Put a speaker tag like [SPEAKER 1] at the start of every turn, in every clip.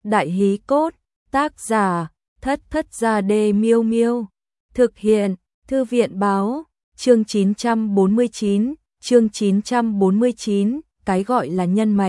[SPEAKER 1] Đại hí cốt, tác giả, Thất Thất Gia Đê Miêu Miêu. Thực hiện, Thư viện Báo, chương 949, cái gọi là nhân mạch.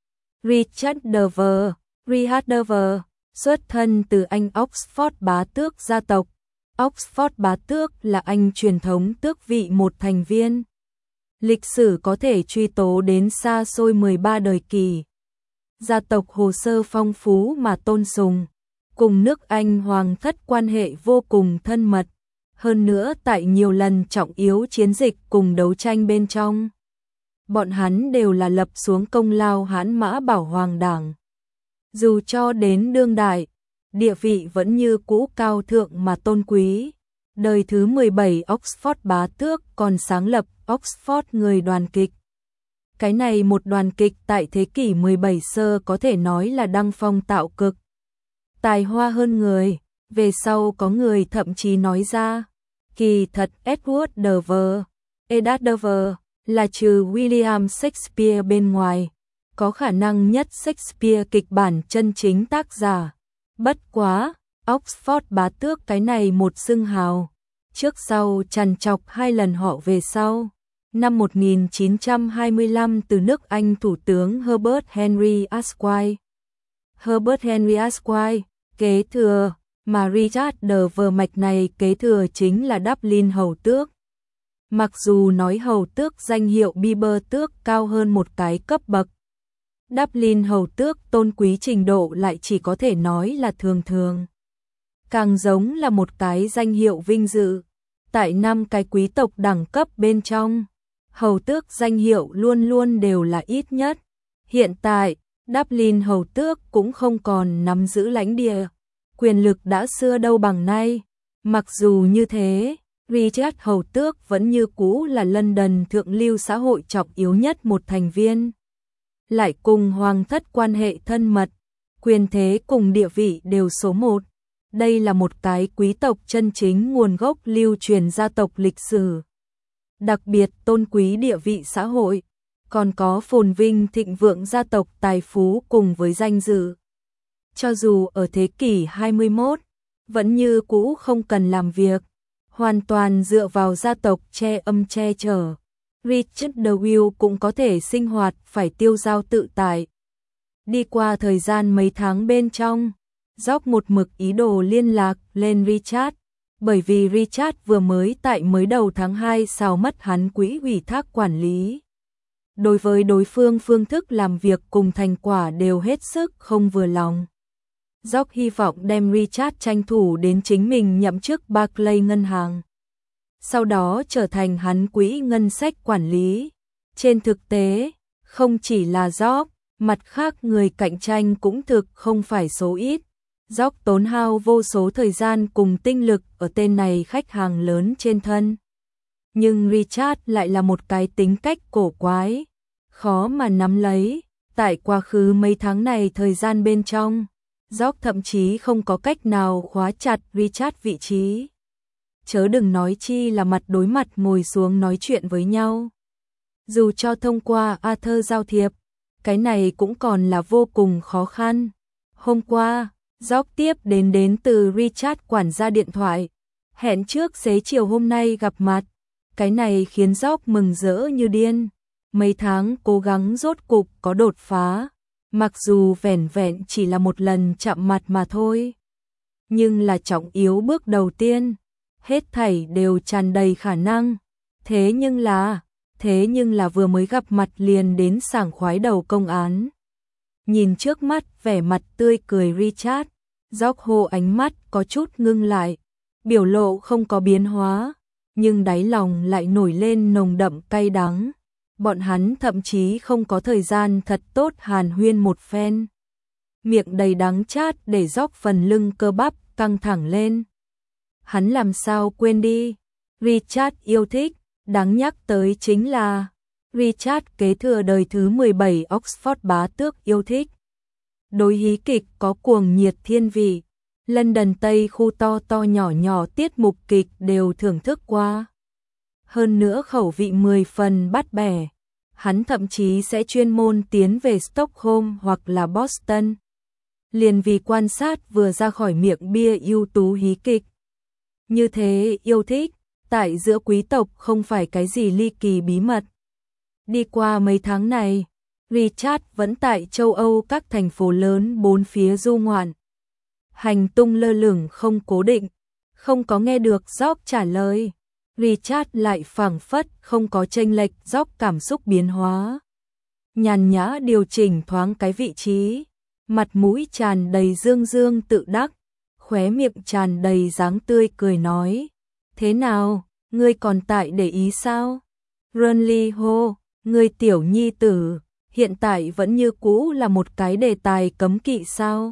[SPEAKER 1] Richard Dover, xuất thân từ Anh Oxford bá tước gia tộc. Oxford bá tước là Anh truyền thống tước vị một thành viên. Lịch sử có thể truy tố đến xa xôi 13 đời kỳ. Gia tộc hồ sơ phong phú mà tôn sùng, cùng nước Anh hoàng thất quan hệ vô cùng thân mật, hơn nữa tại nhiều lần trọng yếu chiến dịch cùng đấu tranh bên trong. Bọn hắn đều là lập xuống công lao Hãn Mã Bảo Hoàng Đảng. Dù cho đến đương đại, địa vị vẫn như cũ cao thượng mà tôn quý. Đời thứ 17 Oxford bá tước còn sáng lập Oxford người đoàn kịch. Cái này một đoàn kịch tại thế kỷ 17 sơ có thể nói là đăng phong tạo cực. Tài hoa hơn người, về sau có người thậm chí nói ra, kỳ thật Edward Dover, là trừ William Shakespeare bên ngoài, có khả năng nhất Shakespeare kịch bản chân chính tác giả. Bất quá, Oxford bá tước cái này một xưng hào, trước sau trằn trọc hai lần họ về sau. Năm 1925 từ nước Anh Thủ tướng Herbert Henry Asquith kế thừa, mà Richard Dover mạch này kế thừa chính là Dublin hầu tước. Mặc dù nói hầu tước danh hiệu Biber tước cao hơn một cái cấp bậc, Dublin hầu tước tôn quý trình độ lại chỉ có thể nói là thường thường. Càng giống là một cái danh hiệu vinh dự. Tại 5 cái quý tộc đẳng cấp bên trong, hầu tước danh hiệu luôn luôn đều là ít nhất. Hiện tại, Dublin hầu tước cũng không còn nắm giữ lãnh địa, quyền lực đã xưa đâu bằng nay. Mặc dù như thế, Richard hầu tước vẫn như cũ là London thượng lưu xã hội trọng yếu nhất một thành viên. Lại cùng hoàng thất quan hệ thân mật, quyền thế cùng địa vị đều số 1. Đây là một cái quý tộc chân chính nguồn gốc lưu truyền gia tộc lịch sử. Đặc biệt tôn quý địa vị xã hội, còn có phồn vinh thịnh vượng gia tộc tài phú cùng với danh dự. Cho dù ở thế kỷ 21, vẫn như cũ không cần làm việc, hoàn toàn dựa vào gia tộc che âm che chở. Richard Dover cũng có thể sinh hoạt phải tiêu dao tự tại. Đi qua thời gian mấy tháng bên trong, George một mực ý đồ liên lạc lên Richard, bởi vì Richard vừa mới tại mới đầu tháng 2 sao mất hắn quỹ ủy thác quản lý. Đối với đối phương phương thức làm việc cùng thành quả đều hết sức không vừa lòng. George hy vọng đem Richard tranh thủ đến chính mình nhậm chức Barclays ngân hàng, sau đó trở thành hắn quỹ ngân sách quản lý. Trên thực tế, không chỉ là George, mặt khác người cạnh tranh cũng thực không phải số ít. George tốn hao vô số thời gian cùng tinh lực ở tên này khách hàng lớn trên thân. Nhưng Richard lại là một cái tính cách cổ quái, khó mà nắm lấy. Tại quá khứ mấy tháng này thời gian bên trong, George thậm chí không có cách nào khóa chặt Richard vị trí. Chớ đừng nói chi là mặt đối mặt ngồi xuống nói chuyện với nhau. Dù cho thông qua Arthur giao thiệp, cái này cũng còn là vô cùng khó khăn. Hôm qua, George tiếp đến từ Richard quản gia điện thoại, hẹn trước xế chiều hôm nay gặp mặt. Cái này khiến George mừng rỡ như điên. Mấy tháng cố gắng rốt cục có đột phá, mặc dù vẻn vẹn chỉ là một lần chạm mặt mà thôi. Nhưng là trọng yếu bước đầu tiên, hết thảy đều tràn đầy khả năng. Thế nhưng là vừa mới gặp mặt liền đến sảng khoái đầu công án. Nhìn trước mắt vẻ mặt tươi cười Richard, George hô ánh mắt có chút ngưng lại, biểu lộ không có biến hóa, nhưng đáy lòng lại nổi lên nồng đậm cay đắng. Bọn hắn thậm chí không có thời gian thật tốt hàn huyên một phen. Miệng đầy đắng chát để George phần lưng cơ bắp căng thẳng lên. Hắn làm sao quên đi, Richard yêu thích, đáng nhắc tới chính là Richard kế thừa đời thứ 17 Oxford bá tước yêu thích. Đối hí kịch có cuồng nhiệt thiên vị, London Tây khu to to nhỏ nhỏ tiết mục kịch đều thưởng thức qua. Hơn nữa khẩu vị 10 phần bắt bẻ, hắn thậm chí sẽ chuyên môn tiến về Stockholm hoặc là Boston. liền vì quan sát vừa ra khỏi miệng bia ưu tú hí kịch. Như thế yêu thích, tại giữa quý tộc không phải cái gì ly kỳ bí mật. Đi qua mấy tháng này, Richard vẫn tại châu Âu các thành phố lớn bốn phía du ngoạn. Hành tung lơ lửng không cố định, không có nghe được Job trả lời. Richard lại phảng phất không có chênh lệch Job cảm xúc biến hóa. Nhàn nhã điều chỉnh thoáng cái vị trí, mặt mũi tràn đầy dương dương tự đắc, khóe miệng tràn đầy dáng tươi cười nói. Thế nào, ngươi còn tại để ý sao? Renly hô, ngươi tiểu nhi tử, hiện tại vẫn như cũ là một cái đề tài cấm kỵ sao?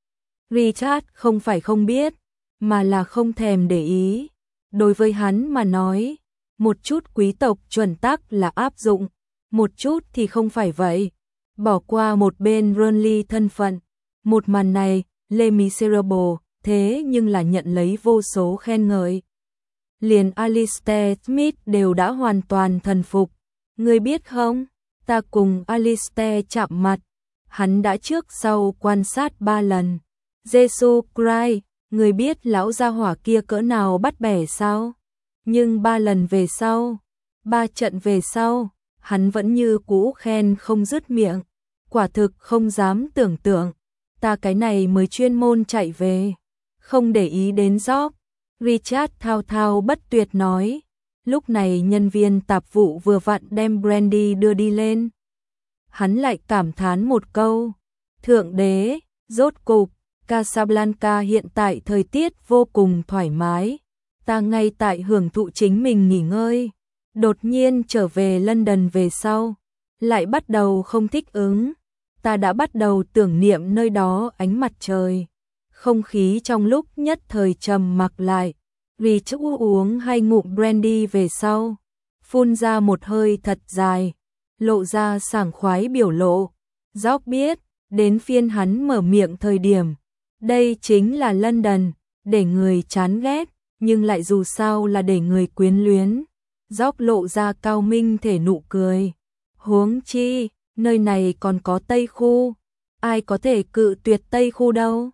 [SPEAKER 1] Richard không phải không biết, mà là không thèm để ý. Đối với hắn mà nói, một chút quý tộc chuẩn tắc là áp dụng, một chút thì không phải vậy. Bỏ qua một bên Renly thân phận, một màn này, Les Miserables, thế nhưng là nhận lấy vô số khen ngợi. Liền Alistair Smith đều đã hoàn toàn thần phục. Ngươi biết không, ta cùng Alistair chạm mặt, hắn đã trước sau quan sát 3 lần. Jesus Christ, ngươi biết lão gia hỏa kia cỡ nào bắt bẻ sao? Nhưng 3 lần về sau, 3 trận về sau, hắn vẫn như cũ khen không dứt miệng. Quả thực không dám tưởng tượng, ta cái này mới chuyên môn chạy về, không để ý đến Job. Richard thao thao bất tuyệt nói. Lúc này nhân viên tạp vụ vừa vặn đem brandy đưa đi lên. Hắn lại cảm thán một câu. Thượng đế, rốt cục, Casablanca hiện tại thời tiết vô cùng thoải mái. Ta ngay tại hưởng thụ chính mình nghỉ ngơi. Đột nhiên trở về London về sau, lại bắt đầu không thích ứng. Ta đã bắt đầu tưởng niệm nơi đó ánh mặt trời. Không khí trong lúc nhất thời trầm mặc lại. Richard uống 2 ngụm brandy về sau, phun ra một hơi thật dài, lộ ra sảng khoái biểu lộ. Job biết, đến phiên hắn mở miệng thời điểm, đây chính là London, để người chán ghét, nhưng lại dù sao là để người quyến luyến. Job lộ ra cao minh thể nụ cười. Huống chi, nơi này còn có Tây Khu, ai có thể cự tuyệt Tây Khu đâu.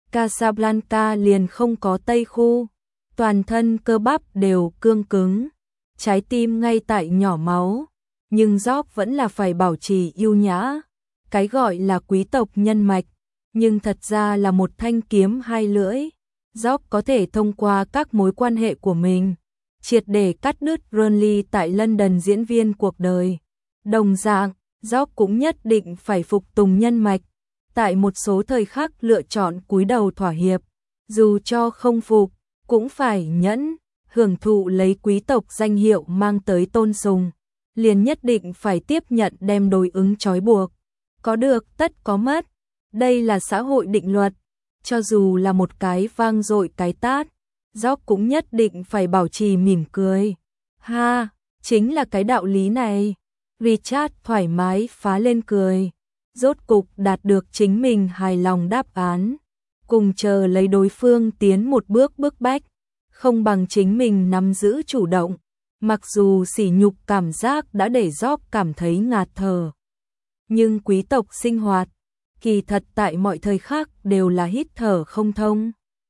[SPEAKER 1] Casablanca liền không có Tây Khu. Toàn thân cơ bắp đều cương cứng, trái tim ngay tại nhỏ máu, nhưng Job vẫn là phải bảo trì yêu nhã. Cái gọi là quý tộc nhân mạch, nhưng thật ra là một thanh kiếm hai lưỡi. Job có thể thông qua các mối quan hệ của mình, triệt để cắt đứt Renly tại London diễn viên cuộc đời. Đồng dạng, Job cũng nhất định phải phục tùng nhân mạch, tại một số thời khắc lựa chọn cúi đầu thỏa hiệp, dù cho không phục cũng phải nhẫn, hưởng thụ lấy quý tộc danh hiệu mang tới tôn sùng, liền nhất định phải tiếp nhận đem đối ứng trói buộc. Có được tất có mất, đây là xã hội định luật, cho dù là một cái vang dội cái tát, Job cũng nhất định phải bảo trì mỉm cười. Ha, chính là cái đạo lý này. Richard thoải mái phá lên cười, rốt cục đạt được chính mình hài lòng đáp án. Cùng chờ lấy đối phương tiến một bước bức bách, không bằng chính mình nắm giữ chủ động. Mặc dù sỉ nhục cảm giác đã để Job cảm thấy ngạt thở, nhưng quý tộc sinh hoạt, kỳ thật tại mọi thời khắc đều là hít thở không thông.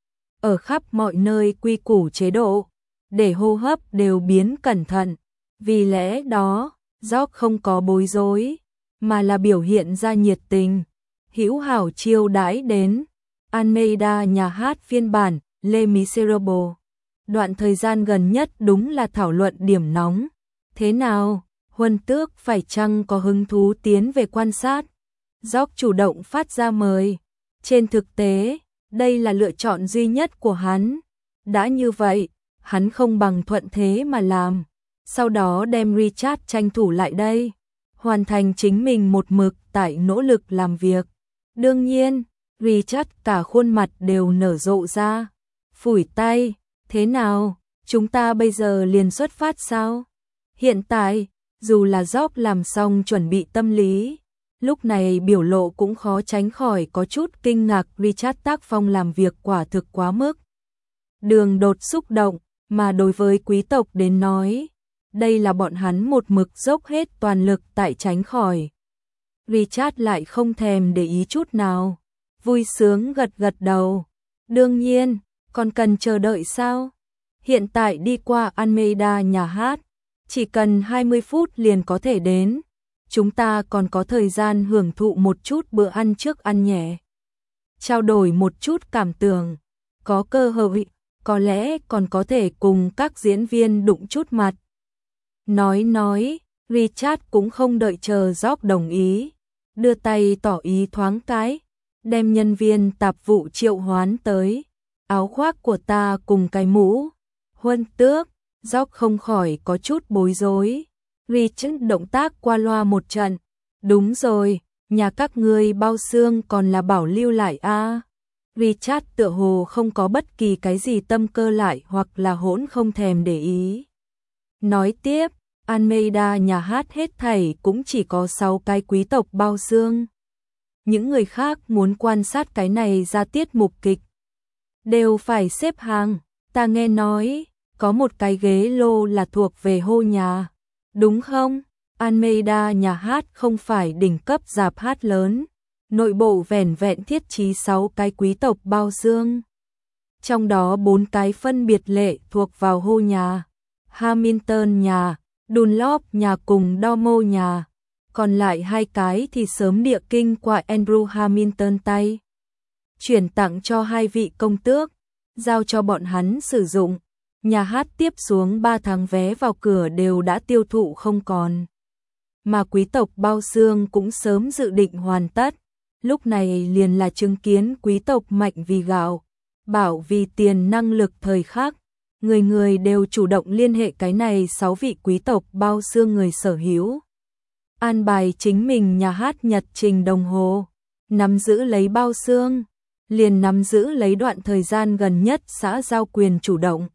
[SPEAKER 1] Ở khắp mọi nơi quy củ chế độ, để hô hấp đều biến cẩn thận. Vì lẽ đó, Job không có bối rối, mà là biểu hiện ra nhiệt tình, hữu hảo chiêu đãi đến Almeida nhà hát phiên bản Les Miserables. Đoạn thời gian gần nhất đúng là thảo luận điểm nóng. Thế nào, Huân Tước phải chăng có hứng thú tiến về quan sát? Job chủ động phát ra mời. Trên thực tế, đây là lựa chọn duy nhất của hắn. Đã như vậy, hắn không bằng thuận thế mà làm. Sau đó đem Richard tranh thủ lại đây, hoàn thành chính mình một mực tại nỗ lực làm việc. Đương nhiên, Richard cả khuôn mặt đều nở rộ ra. Phủi tay, thế nào, chúng ta bây giờ liền xuất phát sao? Hiện tại, dù là Job làm xong chuẩn bị tâm lý, lúc này biểu lộ cũng khó tránh khỏi có chút kinh ngạc. Richard tác phong làm việc quả thực quá mức đường đột xúc động, mà đối với quý tộc đến nói, đây là bọn hắn một mực dốc hết toàn lực tại tránh khỏi. Richard lại không thèm để ý chút nào, vui sướng gật gật đầu. Đương nhiên, còn cần chờ đợi sao? Hiện tại đi qua Almeida nhà hát, chỉ cần 20 phút liền có thể đến. Chúng ta còn có thời gian hưởng thụ một chút bữa ăn trước ăn nhẹ. Trao đổi một chút cảm tưởng, có cơ hội, có lẽ còn có thể cùng các diễn viên đụng chút mặt. Nói, Richard cũng không đợi chờ George đồng ý, đưa tay tỏ ý thoáng cái, đem nhân viên tạp vụ triệu hoán tới. Áo khoác của ta cùng cái mũ. Huân tước, George không khỏi có chút bối rối. Richard động tác qua loa một trận. Đúng rồi, nhà các ngươi bao xương còn là bảo lưu lại a. Richard tựa hồ không có bất kỳ cái gì tâm cơ lại hoặc là hỗn không thèm để ý. Nói tiếp, Almeida nhà hát hết thảy cũng chỉ có 6 cái quý tộc bao xương. Những người khác muốn quan sát cái này ra tiết mục kịch đều phải xếp hàng. Ta nghe nói, có một cái ghế lô là thuộc về hô nhà. Đúng không? Almeida nhà hát không phải đỉnh cấp rạp hát lớn. Nội bộ vẻn vẹn thiết trí 6 cái quý tộc bao xương. Trong đó 4 cái phân biệt lệ thuộc vào hô nhà. Hamilton nhà, Dunlop nhà cùng Domo nhà. Còn lại 2 cái thì sớm địa kinh qua Andrew Hamilton tay. Chuyển tặng cho 2 vị công tước, giao cho bọn hắn sử dụng. Nhà hát tiếp xuống 3 tháng vé vào cửa đều đã tiêu thụ không còn. Mà quý tộc bao xương cũng sớm dự định hoàn tất. Lúc này liền là chứng kiến quý tộc mạnh vì gạo, bảo vì tiền năng lực thời khắc. Người người đều chủ động liên hệ cái này 6 vị quý tộc bao xương người sở hữu. An bài chính mình nhà hát nhật trình đồng hồ, nắm giữ lấy bao xương, liền nắm giữ lấy đoạn thời gian gần nhất xã giao quyền chủ động.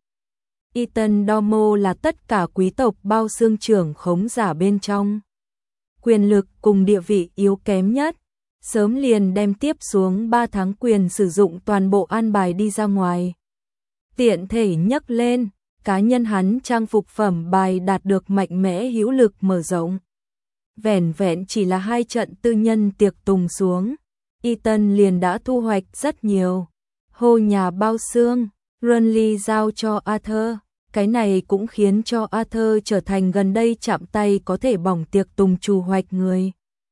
[SPEAKER 1] Ethan Domo là tất cả quý tộc bao xương trưởng khống giả bên trong. Quyền lực cùng địa vị yếu kém nhất, sớm liền đem tiếp xuống 3 tháng quyền sử dụng toàn bộ an bài đi ra ngoài. Tiện thể nhắc lên, cá nhân hắn trang phục phẩm bài đạt được mạnh mẽ hữu lực mở rộng. Vẻn vẹn chỉ là 2 trận tư nhân tiệc tùng xuống, Ethan liền đã thu hoạch rất nhiều. Hô nhà bao xương, Runley giao cho Arthur, cái này cũng khiến cho Arthur trở thành gần đây chạm tay có thể bỏng tiệc tùng trù hoạch người.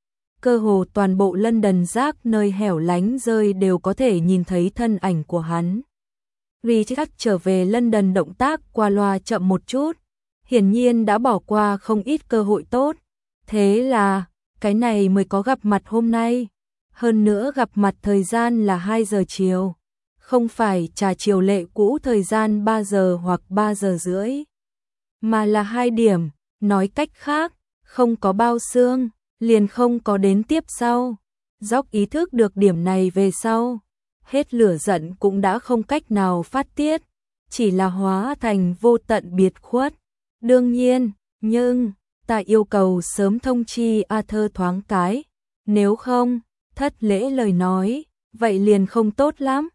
[SPEAKER 1] Cơ hồ toàn bộ London rác nơi hẻo lánh rơi đều có thể nhìn thấy thân ảnh của hắn. Richard trở về London động tác qua loa chậm một chút, hiển nhiên đã bỏ qua không ít cơ hội tốt. Thế là, cái này mới có gặp mặt hôm nay. Hơn nữa gặp mặt thời gian là 2 giờ chiều. Không phải trà chiều lệ cũ thời gian 3 giờ hoặc 3 giờ rưỡi. Mà là 2 điểm, nói cách khác, không có bao xương, liền không có đến tiếp sau. Dốc ý thức được điểm này về sau. Hết lửa giận cũng đã không cách nào phát tiết. Chỉ là hóa thành vô tận biệt khuất. Đương nhiên, nhưng ta yêu cầu sớm thông chi Arthur thoáng cái. Nếu không, thất lễ lời nói, vậy liền không tốt lắm.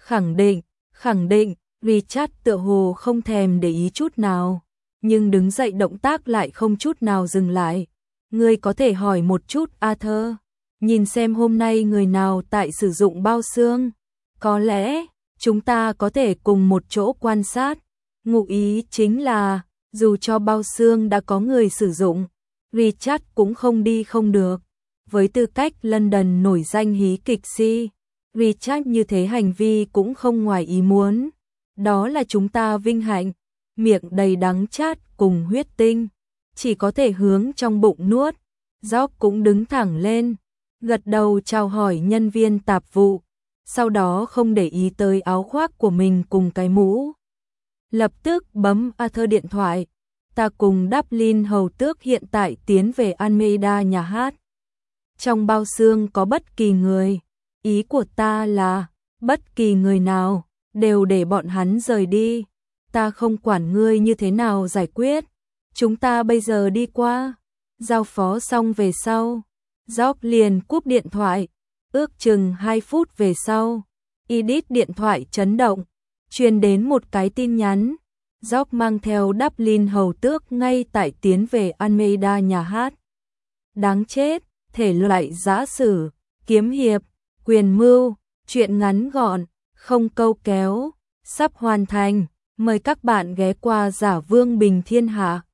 [SPEAKER 1] Khẳng định, Richard tựa hồ không thèm để ý chút nào. Nhưng đứng dậy động tác lại không chút nào dừng lại. Ngươi có thể hỏi một chút Arthur, nhìn xem hôm nay người nào tại sử dụng bao xương. Có lẽ, chúng ta có thể cùng một chỗ quan sát. Ngụ ý chính là, dù cho bao xương đã có người sử dụng, Richard cũng không đi không được. Với tư cách London nổi danh hí kịch si, Richard như thế hành vi cũng không ngoài ý muốn. Đó là chúng ta vinh hạnh, miệng đầy đắng chát cùng huyết tinh, chỉ có thể hướng trong bụng nuốt. George cũng đứng thẳng lên, gật đầu chào hỏi nhân viên tạp vụ, sau đó không để ý tới áo khoác của mình cùng cái mũ. Lập tức bấm Arthur điện thoại, ta cùng Dublin hầu tước hiện tại tiến về Almeida nhà hát. Trong bao xương có bất kỳ người, ý của ta là, bất kỳ người nào, đều để bọn hắn rời đi. Ta không quản ngươi như thế nào giải quyết. Chúng ta bây giờ đi qua. Giao phó xong về sau, George liền cúp điện thoại. Ước chừng 2 phút về sau, Edith điện thoại chấn động, truyền đến một cái tin nhắn. George mang theo Dublin hầu tước ngay tại tiến về Almeida nhà hát. Đáng chết, thể loại giã sử, kiếm hiệp, quyền mưu, Chuyện ngắn gọn, không câu kéo, sắp hoàn thành. Mời các bạn ghé qua Giả Vương Bình Thiên Hạ.